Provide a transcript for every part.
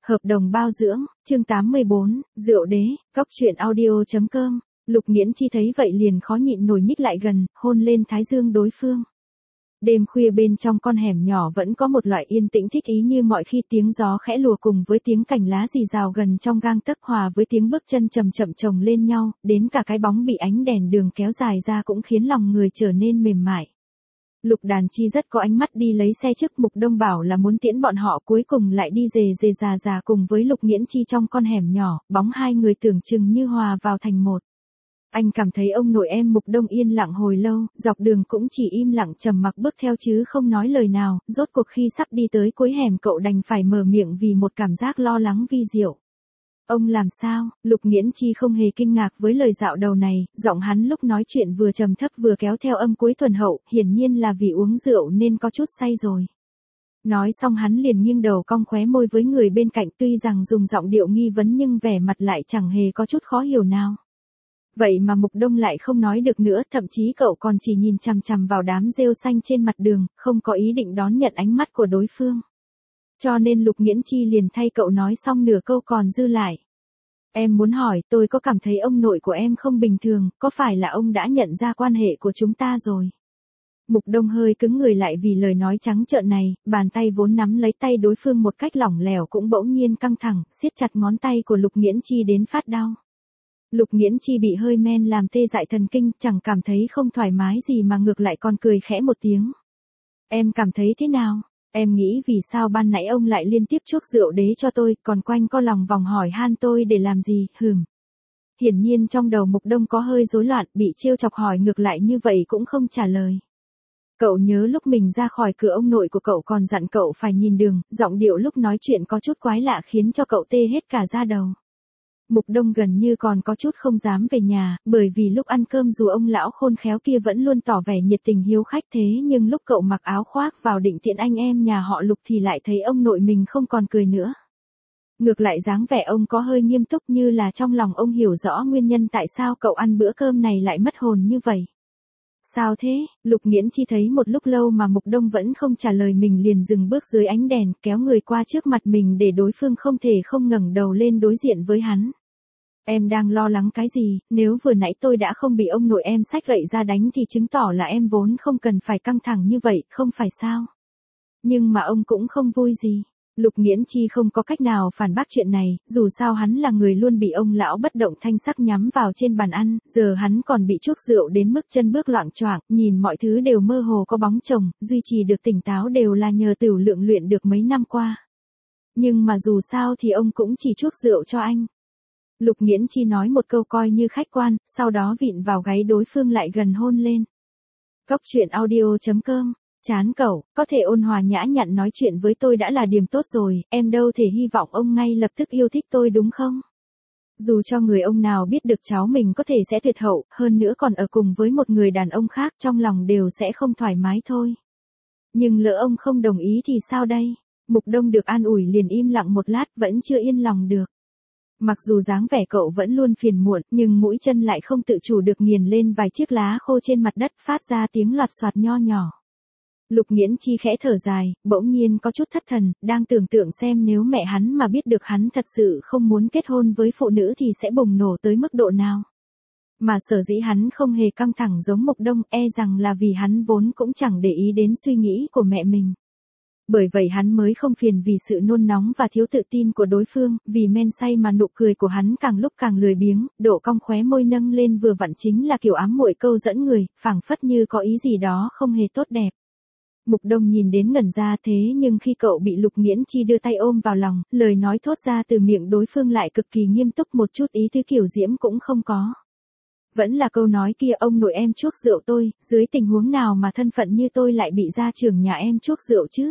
Hợp đồng bao dưỡng, chương 84, rượu đế, cóc truyện audio.com. Lục Nghiễn Chi thấy vậy liền khó nhịn nổi nhích lại gần, hôn lên thái dương đối phương. Đêm khuya bên trong con hẻm nhỏ vẫn có một loại yên tĩnh thích ý như mọi khi, tiếng gió khẽ lùa cùng với tiếng cành lá rì rào gần trong gang tấc hòa với tiếng bước chân chậm chậm chồng lên nhau, đến cả cái bóng bị ánh đèn đường kéo dài ra cũng khiến lòng người trở nên mềm mại. Lục Đàn Chi rất có ánh mắt đi lấy xe trước. Mục Đông bảo là muốn tiễn bọn họ, cuối cùng lại đi rề rà cùng với Lục Nghiễn Chi trong con hẻm nhỏ, bóng hai người tưởng chừng như hòa vào thành một. Anh cảm thấy ông nội em. Mục Đông yên lặng hồi lâu, dọc đường cũng chỉ im lặng trầm mặc bước theo chứ không nói lời nào, rốt cuộc khi sắp đi tới cuối hẻm cậu đành phải mở miệng vì một cảm giác lo lắng vi diệu. Ông làm sao? Lục Nghiễn Chi không hề kinh ngạc với lời dạo đầu này, giọng hắn lúc nói chuyện vừa trầm thấp vừa kéo theo âm cuối thuần hậu, hiển nhiên là vì uống rượu nên có chút say rồi. Nói xong hắn liền nghiêng đầu cong khóe môi với người bên cạnh, tuy rằng dùng giọng điệu nghi vấn nhưng vẻ mặt lại chẳng hề có chút khó hiểu nào. Vậy mà Mục Đông lại không nói được nữa, thậm chí cậu còn chỉ nhìn chằm chằm vào đám rêu xanh trên mặt đường, không có ý định đón nhận ánh mắt của đối phương. Cho nên Lục Nghiễn Chi liền thay cậu nói xong nửa câu còn dư lại. Em muốn hỏi, tôi có cảm thấy ông nội của em không bình thường, có phải là ông đã nhận ra quan hệ của chúng ta rồi? Mục Đông hơi cứng người lại vì lời nói trắng trợn này, bàn tay vốn nắm lấy tay đối phương một cách lỏng lẻo cũng bỗng nhiên căng thẳng, siết chặt ngón tay của Lục Nghiễn Chi đến phát đau. Lục Nghiễn Chi bị hơi men làm tê dại thần kinh, chẳng cảm thấy không thoải mái gì mà ngược lại còn cười khẽ một tiếng. Em cảm thấy thế nào? Em nghĩ vì sao ban nãy ông lại liên tiếp chuốc rượu đế cho tôi, còn quanh co lòng vòng hỏi han tôi để làm gì, Hiển nhiên trong đầu Mục Đông có hơi rối loạn, bị trêu chọc hỏi ngược lại như vậy cũng không trả lời. Cậu nhớ lúc mình ra khỏi cửa ông nội của cậu còn dặn cậu phải nhìn đường, giọng điệu lúc nói chuyện có chút quái lạ khiến cho cậu tê hết cả da đầu. Mục Đông gần như còn có chút không dám về nhà, bởi vì lúc ăn cơm dù ông lão khôn khéo kia vẫn luôn tỏ vẻ nhiệt tình hiếu khách, thế nhưng lúc cậu mặc áo khoác vào định tiễn anh em nhà họ Lục thì lại thấy ông nội mình không còn cười nữa. Ngược lại dáng vẻ ông có hơi nghiêm túc, như là trong lòng ông hiểu rõ nguyên nhân tại sao cậu ăn bữa cơm này lại mất hồn như vậy. Sao thế? Lục Nghiễn Chi thấy một lúc lâu mà Mục Đông vẫn không trả lời mình liền dừng bước dưới ánh đèn, kéo người qua trước mặt mình để đối phương không thể không ngẩng đầu lên đối diện với hắn. Em đang lo lắng cái gì? Nếu vừa nãy tôi đã không bị ông nội em xách gậy ra đánh thì chứng tỏ là em vốn không cần phải căng thẳng như vậy, không phải sao? Nhưng mà ông cũng không vui gì. Lục Nghiễn Chi không có cách nào phản bác chuyện này, dù sao hắn là người luôn bị ông lão bất động thanh sắc nhắm vào trên bàn ăn, giờ hắn còn bị chuốc rượu đến mức chân bước loạng choạng, nhìn mọi thứ đều mơ hồ có bóng chồng, duy trì được tỉnh táo đều là nhờ tửu lượng luyện được mấy năm qua. Nhưng mà dù sao thì ông cũng chỉ chuốc rượu cho anh. Lục Nghiễn Chi nói một câu coi như khách quan, sau đó vịn vào gáy đối phương lại gần hôn lên. Cóc truyện audio.com. Chán cậu, có thể ôn hòa nhã nhặn nói chuyện với tôi đã là điểm tốt rồi, em đâu thể hy vọng ông ngay lập tức yêu thích tôi đúng không? Dù cho người ông nào biết được cháu mình có thể sẽ tuyệt hậu, hơn nữa còn ở cùng với một người đàn ông khác, trong lòng đều sẽ không thoải mái thôi. Nhưng lỡ ông không đồng ý thì sao đây? Mục Đông được an ủi liền im lặng một lát, vẫn chưa yên lòng được. Mặc dù dáng vẻ cậu vẫn luôn phiền muộn, nhưng mũi chân lại không tự chủ được nghiền lên vài chiếc lá khô trên mặt đất, phát ra tiếng loạt soạt nho nhỏ. Lục Nghiễn Chi khẽ thở dài, bỗng nhiên có chút thất thần, đang tưởng tượng xem nếu mẹ hắn mà biết được hắn thật sự không muốn kết hôn với phụ nữ thì sẽ bùng nổ tới mức độ nào. Mà sở dĩ hắn không hề căng thẳng giống Mục Đông, e rằng là vì hắn vốn cũng chẳng để ý đến suy nghĩ của mẹ mình. Bởi vậy hắn mới không phiền vì sự nôn nóng và thiếu tự tin của đối phương, vì men say mà nụ cười của hắn càng lúc càng lười biếng, độ cong khóe môi nâng lên vừa vặn chính là kiểu ám muội câu dẫn người, phảng phất như có ý gì đó không hề tốt đẹp. Mục Đông nhìn đến ngẩn ra, thế nhưng khi cậu bị Lục Nghiễn Chi đưa tay ôm vào lòng, lời nói thốt ra từ miệng đối phương lại cực kỳ nghiêm túc, một chút ý tứ kiểu diễm cũng không có. Vẫn là câu nói kia, ông nội em chuốc rượu tôi, dưới tình huống nào mà thân phận như tôi lại bị gia trưởng nhà em chuốc rượu chứ,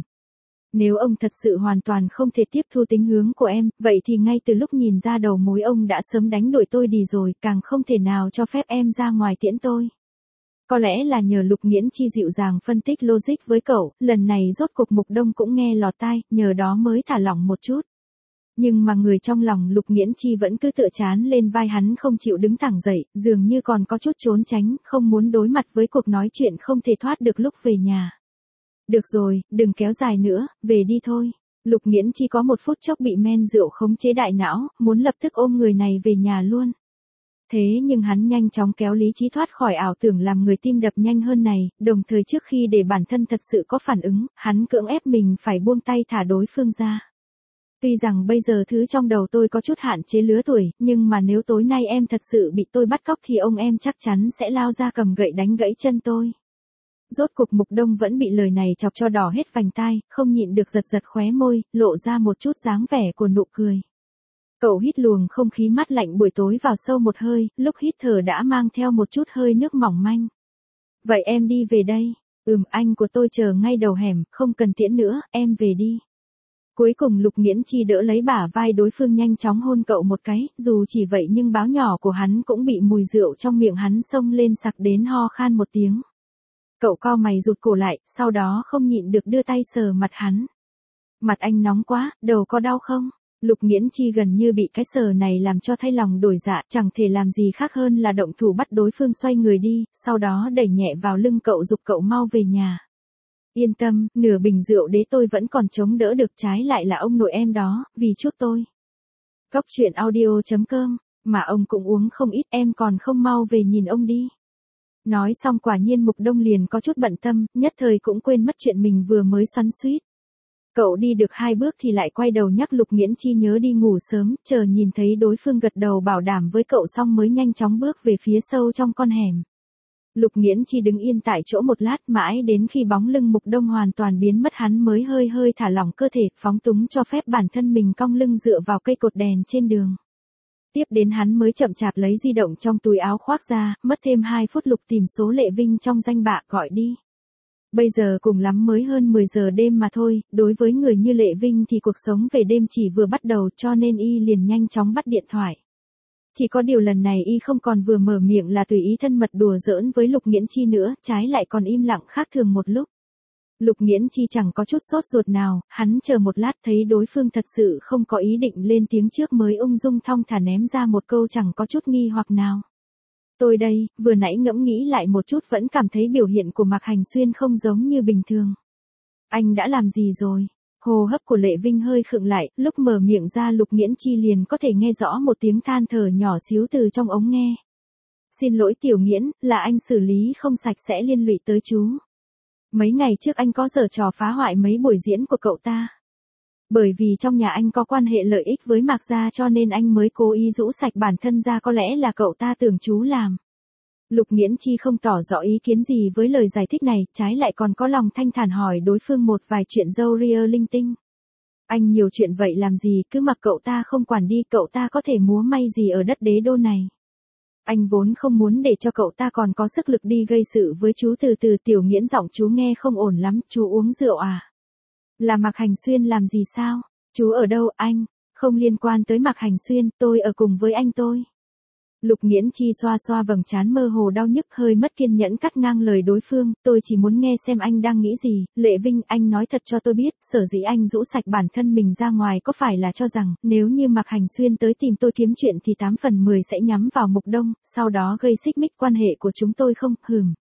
Nếu ông thật sự hoàn toàn không thể tiếp thu tính hướng của em, vậy thì ngay từ lúc nhìn ra đầu mối ông đã sớm đánh đuổi tôi đi rồi, càng không thể nào cho phép em ra ngoài tiễn tôi. Có lẽ là nhờ Lục Nghiễn Chi dịu dàng phân tích logic với cậu, lần này rốt cuộc Mục Đông cũng nghe lọt tai, nhờ đó mới thả lỏng một chút. Nhưng mà người trong lòng Lục Nghiễn Chi vẫn cứ tựa chán lên vai hắn không chịu đứng thẳng dậy, dường như còn có chút trốn tránh, không muốn đối mặt với cuộc nói chuyện không thể thoát được lúc về nhà. Được rồi, đừng kéo dài nữa, về đi thôi. Lục Nghiễn Chi có một phút chốc bị men rượu khống chế đại não, muốn lập tức ôm người này về nhà luôn. Thế nhưng hắn nhanh chóng kéo lý trí thoát khỏi ảo tưởng làm người tim đập nhanh hơn này, đồng thời trước khi để bản thân thật sự có phản ứng, hắn cưỡng ép mình phải buông tay thả đối phương ra. Tuy rằng bây giờ thứ trong đầu tôi có chút hạn chế lứa tuổi, nhưng mà nếu tối nay em thật sự bị tôi bắt cóc thì ông em chắc chắn sẽ lao ra cầm gậy đánh gãy chân tôi. Rốt cuộc Mục Đông vẫn bị lời này chọc cho đỏ hết vành tai, không nhịn được giật giật khóe môi, lộ ra một chút dáng vẻ của nụ cười. Cậu hít luồng không khí mát lạnh buổi tối vào sâu một hơi, lúc hít thở đã mang theo một chút hơi nước mỏng manh. Vậy em đi về đây. Anh của tôi chờ ngay đầu hẻm, không cần tiễn nữa, em về đi. Cuối cùng Lục Nghiễn Chi đỡ lấy bả vai đối phương nhanh chóng hôn cậu một cái, dù chỉ vậy nhưng báo nhỏ của hắn cũng bị mùi rượu trong miệng hắn xông lên sặc đến ho khan một tiếng. Cậu cau mày rụt cổ lại, sau đó không nhịn được đưa tay sờ mặt hắn. Mặt anh nóng quá, đầu có đau không? Lục Nghiễn Chi gần như bị cái sờ này làm cho thay lòng đổi dạ, chẳng thể làm gì khác hơn là động thủ bắt đối phương xoay người đi, sau đó đẩy nhẹ vào lưng cậu giục cậu mau về nhà. Yên tâm, nửa bình rượu đế tôi vẫn còn chống đỡ được, trái lại là ông nội em đó, vì chút tôi. Cóc truyện audio.com, mà ông cũng uống không ít, em còn không mau về nhìn ông đi. Nói xong quả nhiên Mục Đông liền có chút bận tâm, nhất thời cũng quên mất chuyện mình vừa mới xoắn xuýt. Cậu đi được 2 bước thì lại quay đầu nhắc Lục Nghiễn Chi nhớ đi ngủ sớm, chờ nhìn thấy đối phương gật đầu bảo đảm với cậu xong mới nhanh chóng bước về phía sâu trong con hẻm. Lục Nghiễn Chi đứng yên tại chỗ một lát mãi đến khi bóng lưng Mục Đông hoàn toàn biến mất hắn mới hơi hơi thả lỏng cơ thể, phóng túng cho phép bản thân mình cong lưng dựa vào cây cột đèn trên đường. Tiếp đến hắn mới chậm chạp lấy di động trong túi áo khoác ra, mất thêm 2 phút Lục tìm số Lệ Vinh trong danh bạ gọi đi. Bây giờ cùng lắm mới hơn 10 giờ đêm mà thôi, đối với người như Lệ Vinh thì cuộc sống về đêm chỉ vừa bắt đầu cho nên y liền nhanh chóng bắt điện thoại. Chỉ có điều lần này y không còn vừa mở miệng là tùy ý thân mật đùa giỡn với Lục Nghiễn Chi nữa, trái lại còn im lặng khác thường một lúc. Lục Nghiễn Chi chẳng có chút sốt ruột nào, hắn chờ một lát thấy đối phương thật sự không có ý định lên tiếng trước mới ung dung thong thả ném ra một câu chẳng có chút nghi hoặc nào. Tôi đây, vừa nãy ngẫm nghĩ lại một chút vẫn cảm thấy biểu hiện của Mạc Hành Xuyên không giống như bình thường. Anh đã làm gì rồi? Hô hấp của Lệ Vinh hơi khựng lại, lúc mở miệng ra Lục Nghiễn Chi liền có thể nghe rõ một tiếng than thở nhỏ xíu từ trong ống nghe. Xin lỗi Tiểu Nghiễn, là anh xử lý không sạch sẽ liên lụy tới chú. Mấy ngày trước anh có giở trò phá hoại mấy buổi diễn của cậu ta. Bởi vì trong nhà anh có quan hệ lợi ích với Mạc gia cho nên anh mới cố ý rũ sạch bản thân ra, có lẽ là cậu ta tưởng chú làm. Lục Nghiễn Chi không tỏ rõ ý kiến gì với lời giải thích này, trái lại còn có lòng thanh thản hỏi đối phương một vài chuyện râu ria linh tinh. Anh nhiều chuyện vậy làm gì, cứ mặc cậu ta không quản đi, cậu ta có thể múa may gì ở đất đế đô này. Anh vốn không muốn để cho cậu ta còn có sức lực đi gây sự với chú. Từ từ Tiểu Nghiễn giọng chú nghe không ổn lắm, chú uống rượu à? Là Mạc Hành Xuyên làm gì sao? Chú ở đâu anh? Không liên quan tới Mạc Hành Xuyên, tôi ở cùng với anh tôi. Lục Nghiễn Chi xoa xoa vầng trán mơ hồ đau nhức hơi mất kiên nhẫn cắt ngang lời đối phương, tôi chỉ muốn nghe xem anh đang nghĩ gì. Lệ Vinh, anh nói thật cho tôi biết, sở dĩ anh rũ sạch bản thân mình ra ngoài có phải là cho rằng, nếu như Mạc Hành Xuyên tới tìm tôi kiếm chuyện thì 8 phần 10 sẽ nhắm vào Mục Đông, sau đó gây xích mích quan hệ của chúng tôi không?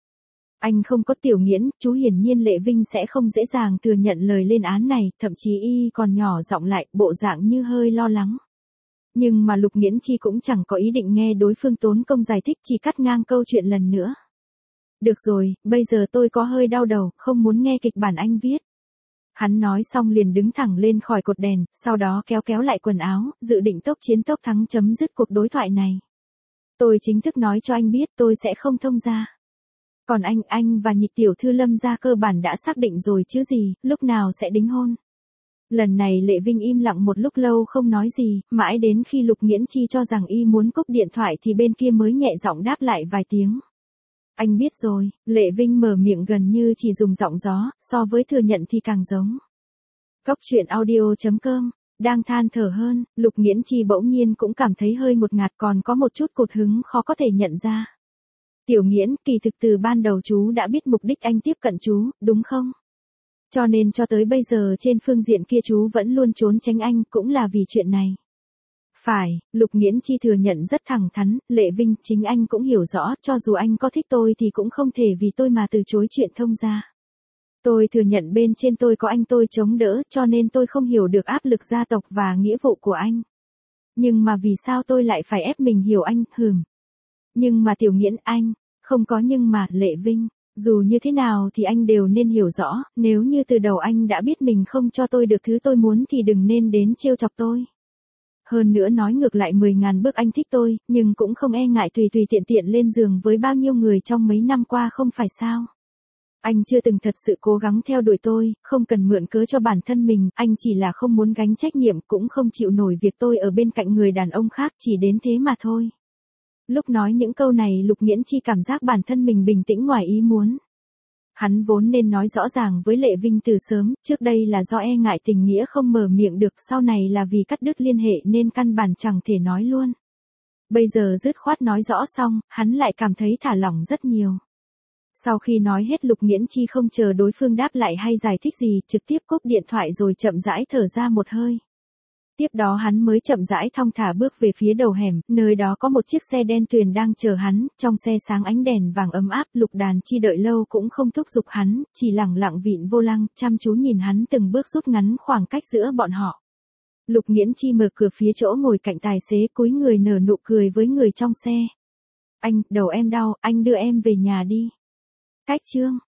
Anh không có. Tiểu Nghiễn, chú hiển nhiên Lệ Vinh sẽ không dễ dàng thừa nhận lời lên án này, thậm chí y còn nhỏ giọng lại, bộ dạng như hơi lo lắng. Nhưng mà Lục Nghiễn Chi cũng chẳng có ý định nghe đối phương tốn công giải thích, chỉ cắt ngang câu chuyện lần nữa. Được rồi, bây giờ tôi có hơi đau đầu, không muốn nghe kịch bản anh viết. Hắn nói xong liền đứng thẳng lên khỏi cột đèn, sau đó kéo lại quần áo, dự định tốc chiến tốc thắng chấm dứt cuộc đối thoại này. Tôi chính thức nói cho anh biết tôi sẽ không thông gia. Còn anh và Nhị tiểu thư Lâm gia cơ bản đã xác định rồi chứ gì, lúc nào sẽ đính hôn. Lần này Lệ Vinh im lặng một lúc lâu không nói gì, mãi đến khi Lục Nghiễn Chi cho rằng y muốn cúp điện thoại thì bên kia mới nhẹ giọng đáp lại vài tiếng. Anh biết rồi. Lệ Vinh mở miệng gần như chỉ dùng giọng gió, so với thừa nhận thì càng giống. Cóc truyện audio.com, đang than thở hơn, Lục Nghiễn Chi bỗng nhiên cũng cảm thấy hơi ngột ngạt, còn có một chút cụt hứng khó có thể nhận ra. Tiểu Nghiễn, kỳ thực từ ban đầu chú đã biết mục đích anh tiếp cận chú, đúng không? Cho nên cho tới bây giờ trên phương diện kia chú vẫn luôn trốn tránh anh, cũng là vì chuyện này. Phải, Lục Nghiễn Chi thừa nhận rất thẳng thắn. Lệ Vinh, chính anh cũng hiểu rõ, cho dù anh có thích tôi thì cũng không thể vì tôi mà từ chối chuyện thông gia. Tôi thừa nhận bên trên tôi có anh tôi chống đỡ cho nên tôi không hiểu được áp lực gia tộc và nghĩa vụ của anh. Nhưng mà vì sao tôi lại phải ép mình hiểu anh, Nhưng mà Tiểu Nghiễn anh, không có nhưng mà, Lệ Vinh, dù như thế nào thì anh đều nên hiểu rõ, nếu như từ đầu anh đã biết mình không cho tôi được thứ tôi muốn thì đừng nên đến trêu chọc tôi. Hơn nữa nói ngược lại 10.000 bước anh thích tôi, nhưng cũng không e ngại tùy tùy tiện tiện lên giường với bao nhiêu người trong mấy năm qua không phải sao. Anh chưa từng thật sự cố gắng theo đuổi tôi, không cần mượn cớ cho bản thân mình, anh chỉ là không muốn gánh trách nhiệm cũng không chịu nổi việc tôi ở bên cạnh người đàn ông khác chỉ đến thế mà thôi. Lúc nói những câu này Lục Nghiễn Chi cảm giác bản thân mình bình tĩnh ngoài ý muốn. Hắn vốn nên nói rõ ràng với Lệ Vinh từ sớm, trước đây là do e ngại tình nghĩa không mở miệng được, sau này là vì cắt đứt liên hệ nên căn bản chẳng thể nói luôn. Bây giờ dứt khoát nói rõ xong, hắn lại cảm thấy thả lỏng rất nhiều. Sau khi nói hết Lục Nghiễn Chi không chờ đối phương đáp lại hay giải thích gì, trực tiếp cúp điện thoại rồi chậm rãi thở ra một hơi. Tiếp đó hắn mới chậm rãi thong thả bước về phía đầu hẻm, nơi đó có một chiếc xe đen tuyền đang chờ hắn, trong xe sáng ánh đèn vàng ấm áp, Lục Đàn Chi đợi lâu cũng không thúc giục hắn, chỉ lẳng lặng vịn vô lăng, chăm chú nhìn hắn từng bước rút ngắn khoảng cách giữa bọn họ. Lục Nghiễn Chi mở cửa phía chỗ ngồi cạnh tài xế, cúi người nở nụ cười với người trong xe. Anh, đầu em đau, anh đưa em về nhà đi. Cách chương